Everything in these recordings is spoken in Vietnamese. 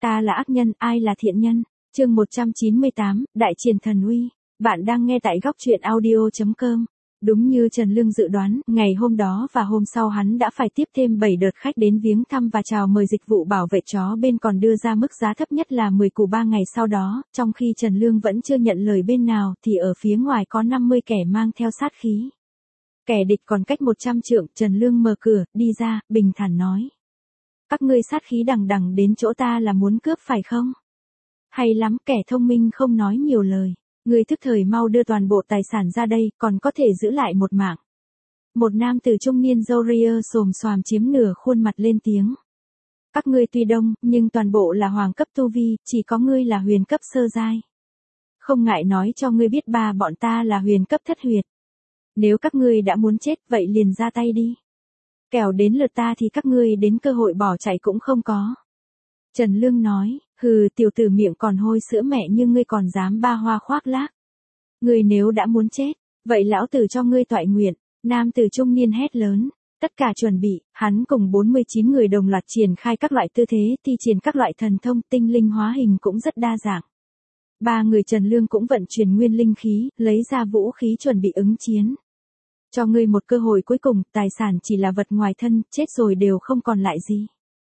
Ta là ác nhân, ai là thiện nhân? Chương 198, Đại triển thần uy. Bạn đang nghe tại góc truyện audio.com. Đúng như Trần Lương dự đoán, ngày hôm đó và hôm sau hắn đã phải tiếp thêm 7 đợt khách đến viếng thăm và chào mời dịch vụ bảo vệ chó bên còn đưa ra mức giá thấp nhất là 10 củ 3 ngày sau đó, trong khi Trần Lương vẫn chưa nhận lời bên nào thì ở phía ngoài có 50 kẻ mang theo sát khí. Kẻ địch còn cách 100 trượng, Trần Lương mở cửa, đi ra, bình thản nói. Các ngươi sát khí đằng đằng đến chỗ ta là muốn cướp phải không? Hay lắm, kẻ thông minh không nói nhiều lời. Ngươi thức thời mau đưa toàn bộ tài sản ra đây, còn có thể giữ lại một mạng. Một nam tử trung niên râu ria xồm xoàm chiếm nửa khuôn mặt lên tiếng. Các ngươi tuy đông, nhưng toàn bộ là hoàng cấp tu vi, chỉ có ngươi là huyền cấp sơ giai. Không ngại nói cho ngươi biết bọn ta là huyền cấp thất huyệt. Nếu các ngươi đã muốn chết, vậy liền ra tay đi. Kẻo đến lượt ta thì các ngươi đến cơ hội bỏ chạy cũng không có. Trần Lương nói, hừ, tiểu tử miệng còn hôi sữa mẹ nhưng ngươi còn dám ba hoa khoác lác. Ngươi nếu đã muốn chết, vậy lão tử cho ngươi toại nguyện. Nam tử trung niên hét lớn, tất cả chuẩn bị, hắn cùng 49 người đồng loạt triển khai các loại tư thế, thi triển các loại thần thông, tinh linh hóa hình cũng rất đa dạng. 3 người Trần Lương cũng vận chuyển nguyên linh khí, lấy ra vũ khí chuẩn bị ứng chiến. Cho ngươi một cơ hội cuối cùng, tài sản chỉ là vật ngoài thân, chết rồi đều không còn lại gì.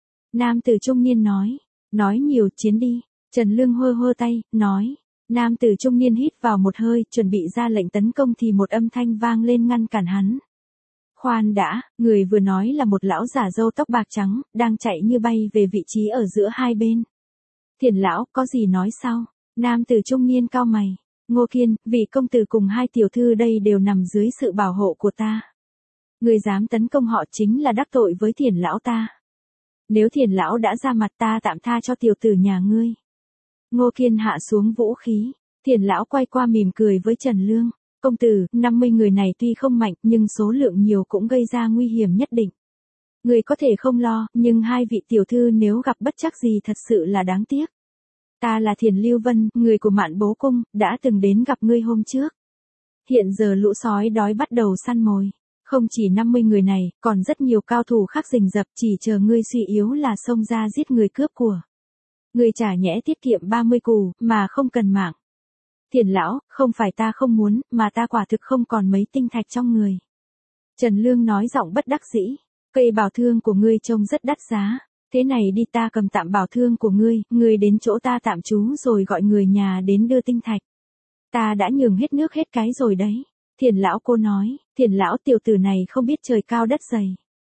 Nam tử trung niên nói nhiều, chiến đi. Trần Lương hơ tay, nói. Nam tử trung niên hít vào một hơi, chuẩn bị ra lệnh tấn công thì một âm thanh vang lên ngăn cản hắn. Khoan đã, người vừa nói là một lão giả râu tóc bạc trắng, đang chạy như bay về vị trí ở giữa hai bên. Thiền lão, có gì nói sao? Nam tử trung niên cau mày. Ngô Kiên, vị công tử cùng 2 tiểu thư đây đều nằm dưới sự bảo hộ của ta. Người dám tấn công họ chính là đắc tội với Thiền lão ta. Nếu Thiền lão đã ra mặt ta tạm tha cho tiểu tử nhà ngươi. Ngô Kiên hạ xuống vũ khí. Thiền lão quay qua mỉm cười với Trần Lương. Công tử, 50 người này tuy không mạnh nhưng số lượng nhiều cũng gây ra nguy hiểm nhất định. Người có thể không lo, nhưng 2 vị tiểu thư nếu gặp bất trắc gì thật sự là đáng tiếc. Ta là Thiền Lưu Vân, người của Mạn Bố Cung, đã từng đến gặp ngươi hôm trước. Hiện giờ lũ sói đói bắt đầu săn mồi. Không chỉ 50 người này, còn rất nhiều cao thủ khác rình rập chỉ chờ ngươi suy yếu là xông ra giết người cướp của. Ngươi trả nhẽ tiết kiệm 30 củ, mà không cần mạng. Thiền lão, không phải ta không muốn, mà ta quả thực không còn mấy tinh thạch trong người. Trần Lương nói giọng bất đắc dĩ. Cây bảo thương của ngươi trông rất đắt giá. Thế này đi, ta cầm tạm bảo thương của ngươi đến chỗ ta tạm trú rồi gọi người nhà đến đưa tinh thạch. Ta đã nhường hết nước hết cái rồi đấy. Thiền lão cô nói, Thiền lão tiểu tử này không biết trời cao đất dày.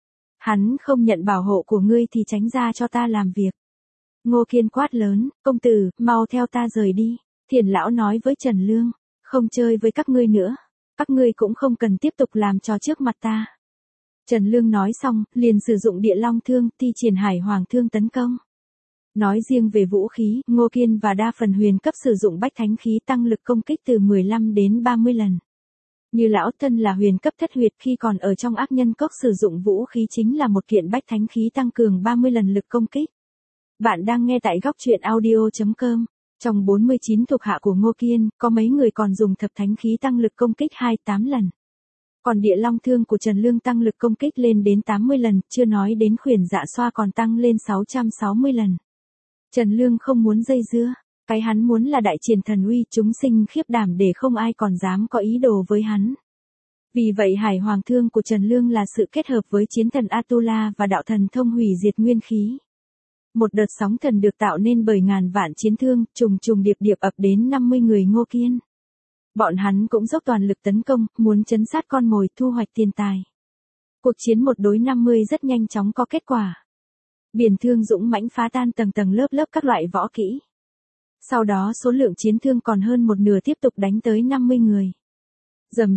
Hắn không nhận bảo hộ của ngươi thì tránh ra cho ta làm việc. Ngô Kiên quát lớn, công tử, mau theo ta rời đi. Thiền lão nói với Trần Lương, không chơi với các ngươi nữa. Các ngươi cũng không cần tiếp tục làm trò trước mặt ta. Trần Lương nói xong, liền sử dụng địa long thương, thi triển hải hoàng thương tấn công. Nói riêng về vũ khí, Ngô Kiên và đa phần huyền cấp sử dụng bách thánh khí tăng lực công kích từ 15 đến 30 lần. Như lão thân là huyền cấp thất huyệt khi còn ở trong ác nhân cốc sử dụng vũ khí chính là một kiện bách thánh khí tăng cường 30 lần lực công kích. Bạn đang nghe tại góc truyện audio.com. Trong 49 thuộc hạ của Ngô Kiên, có mấy người còn dùng thập thánh khí tăng lực công kích 28 lần. Còn địa long thương của Trần Lương tăng lực công kích lên đến 80 lần, chưa nói đến khuyển dạ xoa còn tăng lên 660 lần. Trần Lương không muốn dây dưa, cái hắn muốn là đại triển thần uy, chúng sinh khiếp đảm để không ai còn dám có ý đồ với hắn. Vì vậy hải hoàng thương của Trần Lương là sự kết hợp với chiến thần Atula và đạo thần thông hủy diệt nguyên khí. Một đợt sóng thần được tạo nên bởi ngàn vạn chiến thương, trùng điệp ập đến 50 người Ngô Kiên. Bọn hắn cũng dốc toàn lực tấn công, muốn trấn sát con mồi, thu hoạch tiền tài. Cuộc chiến 1 đối 50 rất nhanh chóng có kết quả. Biển thương dũng mãnh phá tan tầng lớp các loại võ kỹ. Sau đó số lượng chiến thương còn hơn một nửa tiếp tục đánh tới 50 người. Rầm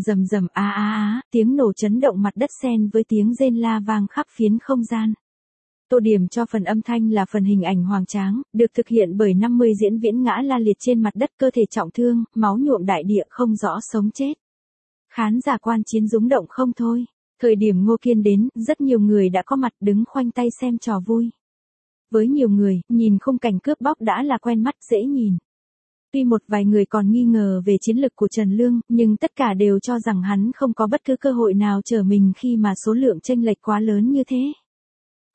tiếng nổ chấn động mặt đất xen với tiếng rên la vang khắp phiến không gian. Tô điểm cho phần âm thanh là phần hình ảnh hoành tráng, được thực hiện bởi 50 diễn viễn ngã la liệt trên mặt đất, cơ thể trọng thương, máu nhuộm đại địa không rõ sống chết. Khán giả quan chiến rúng động không thôi. Thời điểm Ngô Kiên đến, rất nhiều người đã có mặt đứng khoanh tay xem trò vui. Với nhiều người, nhìn khung cảnh cướp bóc đã là quen mắt dễ nhìn. Tuy một vài người còn nghi ngờ về chiến lực của Trần Lương, nhưng tất cả đều cho rằng hắn không có bất cứ cơ hội nào trở mình khi mà số lượng chênh lệch quá lớn như thế.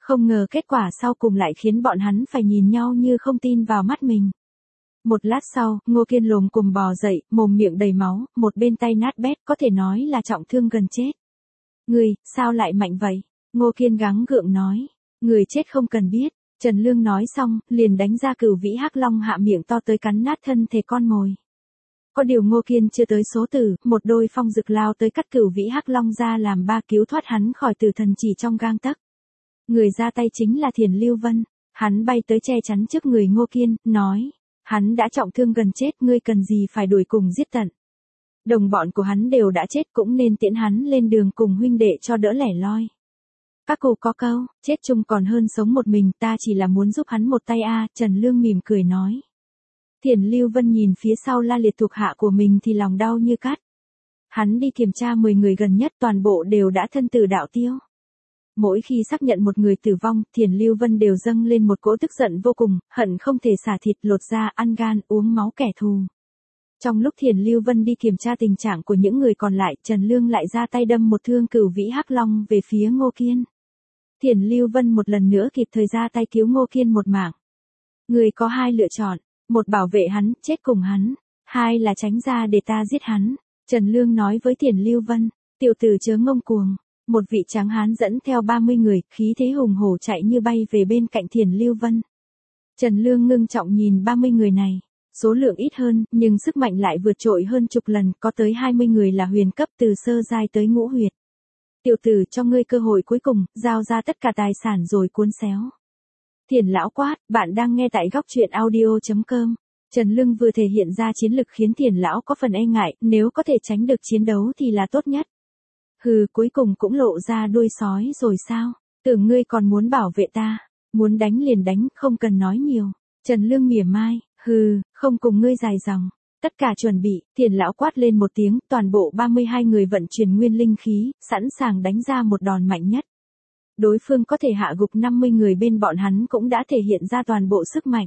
Không ngờ kết quả sau cùng lại khiến bọn hắn phải nhìn nhau như không tin vào mắt mình. Một lát sau, Ngô Kiên lồm cồm bò dậy, mồm miệng đầy máu, một bên tay nát bét, có thể nói là trọng thương gần chết. Người, sao lại mạnh vậy? Ngô Kiên gắng gượng nói. Người chết không cần biết. Trần Lương nói xong, liền đánh ra Cửu Vĩ Hắc Long hạ miệng to tới cắn nát thân thể con mồi. Có điều Ngô Kiên chưa tới số tử, một đôi phong dực lao tới cắt Cửu Vĩ Hắc Long ra làm ba cứu thoát hắn khỏi tử thần chỉ trong gang tấc. Người ra tay chính là Thiền Lưu Vân. Hắn bay tới che chắn trước người Ngô Kiên, nói. Hắn đã trọng thương gần chết, ngươi cần gì phải đuổi cùng giết tận. Đồng bọn của hắn đều đã chết, cũng nên tiễn hắn lên đường cùng huynh đệ cho đỡ lẻ loi. Các cụ có câu, chết chung còn hơn sống một mình, ta chỉ là muốn giúp hắn một tay a. Trần Lương mỉm cười nói. Thiền Lưu Vân nhìn phía sau la liệt thuộc hạ của mình thì lòng đau như cắt. Hắn đi kiểm tra 10 người gần nhất, toàn bộ đều đã thân tử đạo tiêu. Mỗi khi xác nhận một người tử vong, Thiền Lưu Vân đều dâng lên một cỗ tức giận vô cùng, hận không thể xả thịt lột da, ăn gan, uống máu kẻ thù. Trong lúc Thiền Lưu Vân đi kiểm tra tình trạng của những người còn lại, Trần Lương lại ra tay đâm một thương Cửu Vĩ Hắc Long về phía Ngô Kiên. Thiền Lưu Vân một lần nữa kịp thời ra tay cứu Ngô Kiên một mạng. Người có hai lựa chọn, một bảo vệ hắn, chết cùng hắn, hai là tránh ra để ta giết hắn. Trần Lương nói với Thiền Lưu Vân, tiểu tử chớ ngông cuồng. Một vị tráng hán dẫn theo 30 người, khí thế hùng hổ chạy như bay về bên cạnh Thiền Lưu Vân. Trần Lương ngưng trọng nhìn 30 người này, số lượng ít hơn, nhưng sức mạnh lại vượt trội hơn chục lần, có tới 20 người là huyền cấp từ sơ giai tới ngũ huyệt. Tiểu tử, cho ngươi cơ hội cuối cùng, giao ra tất cả tài sản rồi cuốn xéo. Thiền lão quát, bạn đang nghe tại góc truyện audio.com. Trần Lương vừa thể hiện ra chiến lực khiến Thiền lão có phần e ngại, nếu có thể tránh được chiến đấu thì là tốt nhất. Hừ, cuối cùng cũng lộ ra đuôi sói rồi sao? Tưởng ngươi còn muốn bảo vệ ta, muốn đánh liền đánh, không cần nói nhiều. Trần Lương mỉa mai, hừ, không cùng ngươi dài dòng. Tất cả chuẩn bị, Thiền lão quát lên một tiếng, toàn bộ 32 người vận chuyển nguyên linh khí, sẵn sàng đánh ra một đòn mạnh nhất. Đối phương có thể hạ gục 50 người bên bọn hắn cũng đã thể hiện ra toàn bộ sức mạnh.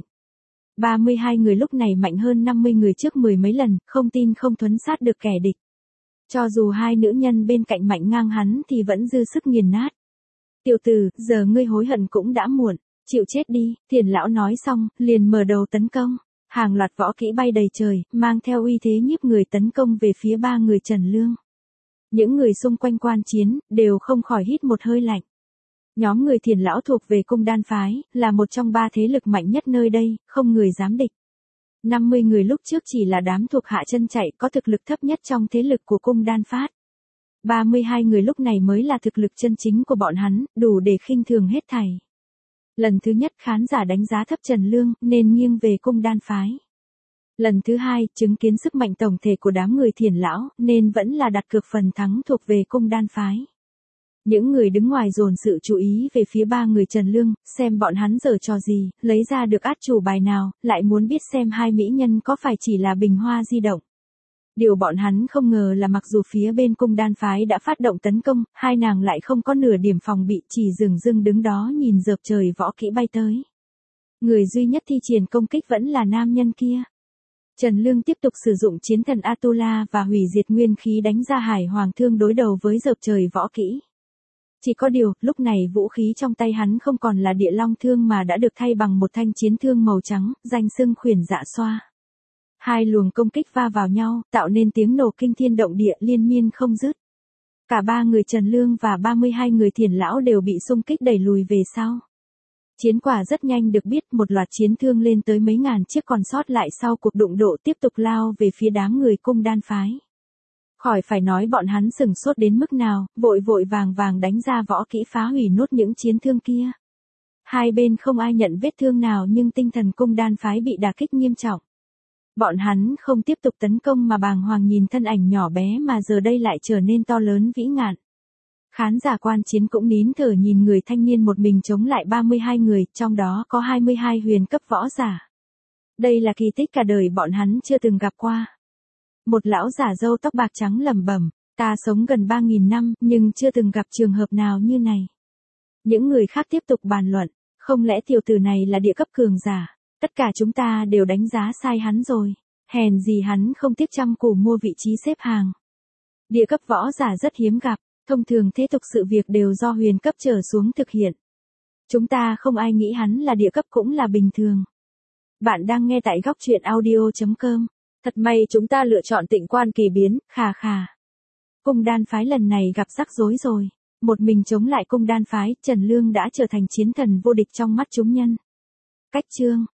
32 người lúc này mạnh hơn 50 người trước 10 mấy lần, không tin không thuấn sát được kẻ địch. Cho dù hai nữ nhân bên cạnh mạnh ngang hắn thì vẫn dư sức nghiền nát. Tiểu tử, giờ ngươi hối hận cũng đã muộn, chịu chết đi. Thiền lão nói xong, liền mở đầu tấn công. Hàng loạt võ kỹ bay đầy trời, mang theo uy thế nhiếp người tấn công về phía ba người Trần Lương. Những người xung quanh quan chiến, đều không khỏi hít một hơi lạnh. Nhóm người Thiền lão thuộc về cung đan phái, là một trong ba thế lực mạnh nhất nơi đây, không người dám địch. 50 người lúc trước chỉ là đám thuộc hạ chân chạy, có thực lực thấp nhất trong thế lực của cung đan phát. 32 người lúc này mới là thực lực chân chính của bọn hắn, đủ để khinh thường hết thảy. Lần thứ nhất khán giả đánh giá thấp Trần Lương, nên nghiêng về cung đan phái. Lần thứ hai, chứng kiến sức mạnh tổng thể của đám người Thiền lão, nên vẫn là đặt cược phần thắng thuộc về cung đan phái. Những người đứng ngoài dồn sự chú ý về phía ba người Trần Lương, xem bọn hắn giở trò gì, lấy ra được át chủ bài nào, lại muốn biết xem hai mỹ nhân có phải chỉ là bình hoa di động. Điều bọn hắn không ngờ là mặc dù phía bên cung đan phái đã phát động tấn công, hai nàng lại không có nửa điểm phòng bị, chỉ dửng dưng đứng đó nhìn dợp trời võ kỹ bay tới. Người duy nhất thi triển công kích vẫn là nam nhân kia. Trần Lương tiếp tục sử dụng chiến thần Atula và hủy diệt nguyên khí đánh ra hải hoàng thương đối đầu với dợp trời võ kỹ. Chỉ có điều, lúc này vũ khí trong tay hắn không còn là địa long thương mà đã được thay bằng một thanh chiến thương màu trắng, danh xưng Khuyển Dạ Xoa. Hai luồng công kích va vào nhau, tạo nên tiếng nổ kinh thiên động địa liên miên không dứt. Cả ba người Trần Lương và 32 người Thiền lão đều bị xung kích đẩy lùi về sau. Chiến quả rất nhanh được biết, một loạt chiến thương lên tới mấy ngàn chiếc còn sót lại sau cuộc đụng độ tiếp tục lao về phía đám người cung đan phái. Khỏi phải nói bọn hắn sửng sốt đến mức nào, vội vội vàng vàng đánh ra võ kỹ phá hủy nốt những chiến thương kia. Hai bên không ai nhận vết thương nào nhưng tinh thần cung đan phái bị đả kích nghiêm trọng. Bọn hắn không tiếp tục tấn công mà bàng hoàng nhìn thân ảnh nhỏ bé mà giờ đây lại trở nên to lớn vĩ ngạn. Khán giả quan chiến cũng nín thở nhìn người thanh niên một mình chống lại 32 người, trong đó có 22 huyền cấp võ giả. Đây là kỳ tích cả đời bọn hắn chưa từng gặp qua. Một lão giả râu tóc bạc trắng lẩm bẩm, ta sống gần 3.000 năm nhưng chưa từng gặp trường hợp nào như này. Những người khác tiếp tục bàn luận, không lẽ tiểu tử này là địa cấp cường giả, tất cả chúng ta đều đánh giá sai hắn rồi, hèn gì hắn không tiếc trăm củ mua vị trí xếp hàng. Địa cấp võ giả rất hiếm gặp, thông thường thế tục sự việc đều do huyền cấp trở xuống thực hiện. Chúng ta không ai nghĩ hắn là địa cấp cũng là bình thường. Bạn đang nghe tại góc truyện audio.com. Thật may chúng ta lựa chọn Tịnh Quan Kỳ Biến, khà khà. Cung đan phái lần này gặp rắc rối rồi. Một mình chống lại cung đan phái, Trần Lương đã trở thành chiến thần vô địch trong mắt chúng nhân. Cách chương.